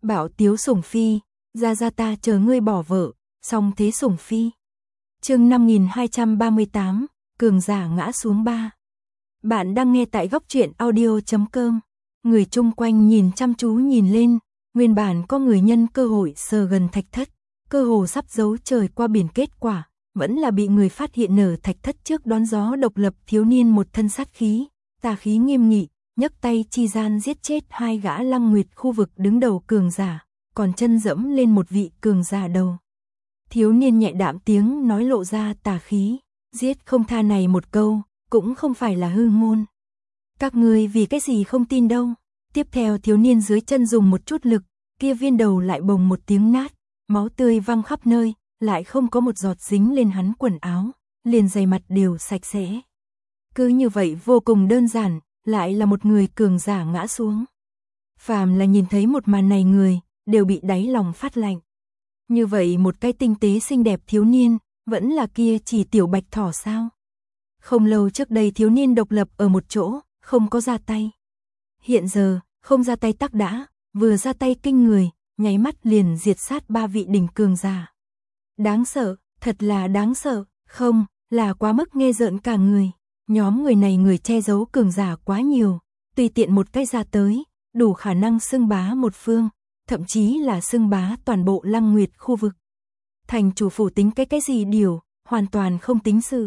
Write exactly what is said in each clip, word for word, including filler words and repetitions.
Bảo Tiếu sủng phi, ra ra ta chờ ngươi bỏ vợ, song thế sủng phi. Chương năm nghìn hai trăm ba mươi tám, cường giả ngã xuống ba. Bạn đang nghe tại góc truyện audio chấm com. Người chung quanh nhìn chăm chú nhìn lên, nguyên bản có người nhân cơ hội sờ gần thạch thất, cơ hồ sắp giấu trời qua biển, kết quả vẫn là bị người phát hiện nở thạch thất trước đón gió độc lập thiếu niên một thân sát khí, tà khí nghiêm nghị, nhấc tay chi gian giết chết hai gã Lăng Nguyệt khu vực đứng đầu cường giả, còn chân dẫm lên một vị cường giả đầu. Thiếu niên nhẹ đạm tiếng nói lộ ra tà khí, giết không tha này một câu, cũng không phải là hư ngôn. Các ngươi vì cái gì không tin đâu? Tiếp theo thiếu niên dưới chân dùng một chút lực, kia viên đầu lại bồng một tiếng nát, máu tươi văng khắp nơi, lại không có một giọt dính lên hắn quần áo, liền giày mặt đều sạch sẽ. Cứ như vậy vô cùng đơn giản, lại là một người cường giả ngã xuống. Phàm là nhìn thấy một màn này người, đều bị đáy lòng phát lạnh. Như vậy một cái tinh tế xinh đẹp thiếu niên, vẫn là kia chỉ tiểu bạch thỏ sao? Không lâu trước đây thiếu niên độc lập ở một chỗ, không có ra tay. Hiện giờ, không ra tay tắc đã, vừa ra tay kinh người, nháy mắt liền diệt sát ba vị đỉnh cường giả. Đáng sợ, thật là đáng sợ, không, là quá mức nghe rợn cả người. Nhóm người này người che giấu cường giả quá nhiều, tùy tiện một cái ra tới, đủ khả năng xưng bá một phương, thậm chí là xưng bá toàn bộ Lăng Nguyệt khu vực. Thành chủ phủ tính cái cái gì điều, hoàn toàn không tính sự.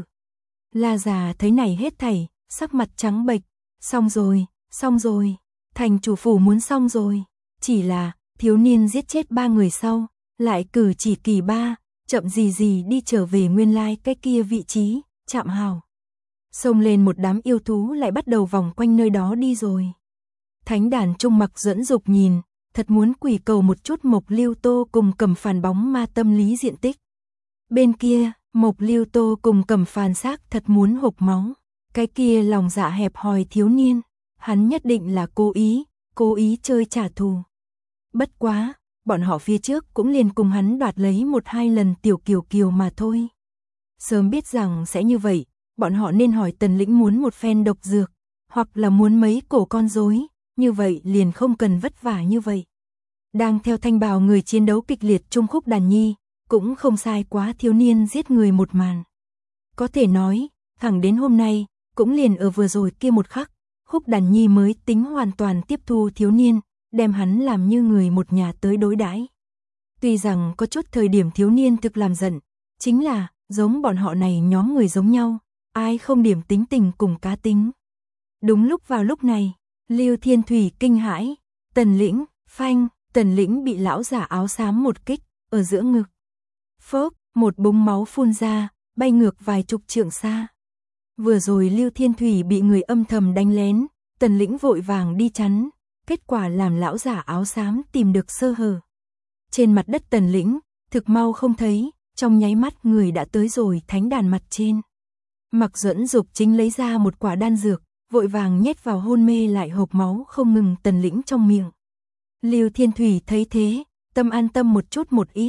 La già thấy này hết thảy, sắc mặt trắng bệch, xong rồi, xong rồi, thành chủ phủ muốn xong rồi, chỉ là thiếu niên giết chết ba người sau, lại cử chỉ kỳ ba, chậm gì gì đi trở về nguyên lai cái kia vị trí, chạm hào. Xông lên một đám yêu thú lại bắt đầu vòng quanh nơi đó đi rồi. Thánh đàn trung mặc dẫn dục nhìn, thật muốn quỷ cầu một chút Mộc Lưu Tô cùng Cầm Phàn bóng ma tâm lý diện tích. Bên kia, Mộc Lưu Tô cùng Cầm Phàn xác thật muốn hộc máu. Cái kia lòng dạ hẹp hòi thiếu niên, hắn nhất định là cố ý, cố ý chơi trả thù. Bất quá, bọn họ phía trước cũng liền cùng hắn đoạt lấy một hai lần tiểu kiều kiều mà thôi. Sớm biết rằng sẽ như vậy, bọn họ nên hỏi Tần Lĩnh muốn một phen độc dược, hoặc là muốn mấy cổ con rối, như vậy liền không cần vất vả như vậy. Đang theo thanh bào người chiến đấu kịch liệt chung Khúc Đàn Nhi, cũng không sai quá thiếu niên giết người một màn. Có thể nói, thẳng đến hôm nay, cũng liền ở vừa rồi kia một khắc, Khúc Đàn Nhi mới tính hoàn toàn tiếp thu thiếu niên, đem hắn làm như người một nhà tới đối đãi. Tuy rằng có chút thời điểm thiếu niên thực làm giận, chính là, giống bọn họ này nhóm người giống nhau, ai không điểm tính tình cùng cá tính. Đúng lúc vào lúc này, Lưu Thiên Thủy kinh hãi, Tần Lĩnh, phanh, Tần Lĩnh bị lão giả áo xám một kích, ở giữa ngực. Phốc, một búng máu phun ra, bay ngược vài chục trượng xa. Vừa rồi Lưu Thiên Thủy bị người âm thầm đánh lén, Tần Lĩnh vội vàng đi chắn, kết quả làm lão giả áo xám tìm được sơ hở. Trên mặt đất Tần Lĩnh, thực mau không thấy, trong nháy mắt người đã tới rồi thánh đàn mặt trên. Mặc Duẫn Dục chính lấy ra một quả đan dược, vội vàng nhét vào hôn mê lại hộc máu không ngừng Tần Lĩnh trong miệng. Lưu Thiên Thủy thấy thế, tâm an tâm một chút một ít.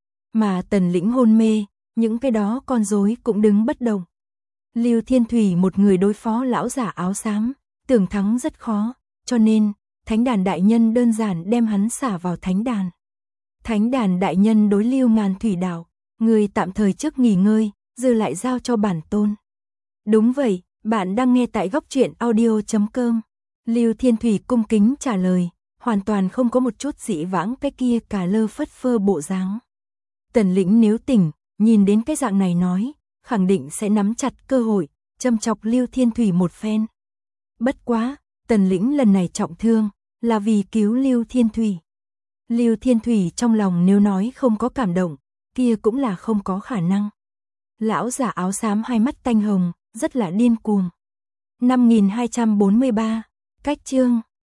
Mà Tần Lĩnh hôn mê, những cái đó con rối cũng đứng bất động. Lưu Thiên Thủy một người đối phó lão giả áo xám, tưởng thắng rất khó, cho nên, thánh đàn đại nhân đơn giản đem hắn xả vào thánh đàn. Thánh đàn đại nhân đối Lưu Ngàn Thủy đạo, người tạm thời trước nghỉ ngơi, giờ lại giao cho bản tôn. Đúng vậy, bạn đang nghe tại góc truyện audio chấm com. Lưu Thiên Thủy cung kính trả lời, hoàn toàn không có một chút dị vãng cái kia cả lơ phất phơ bộ dáng. Tần Lĩnh nếu tỉnh, nhìn đến cái dạng này nói, khẳng định sẽ nắm chặt cơ hội, châm chọc Lưu Thiên Thủy một phen. Bất quá, Tần Lĩnh lần này trọng thương, là vì cứu Lưu Thiên Thủy. Lưu Thiên Thủy trong lòng nếu nói không có cảm động, kia cũng là không có khả năng. Lão giả áo xám hai mắt tanh hồng, rất là điên cuồng. năm nghìn hai trăm bốn mươi ba, cách chương.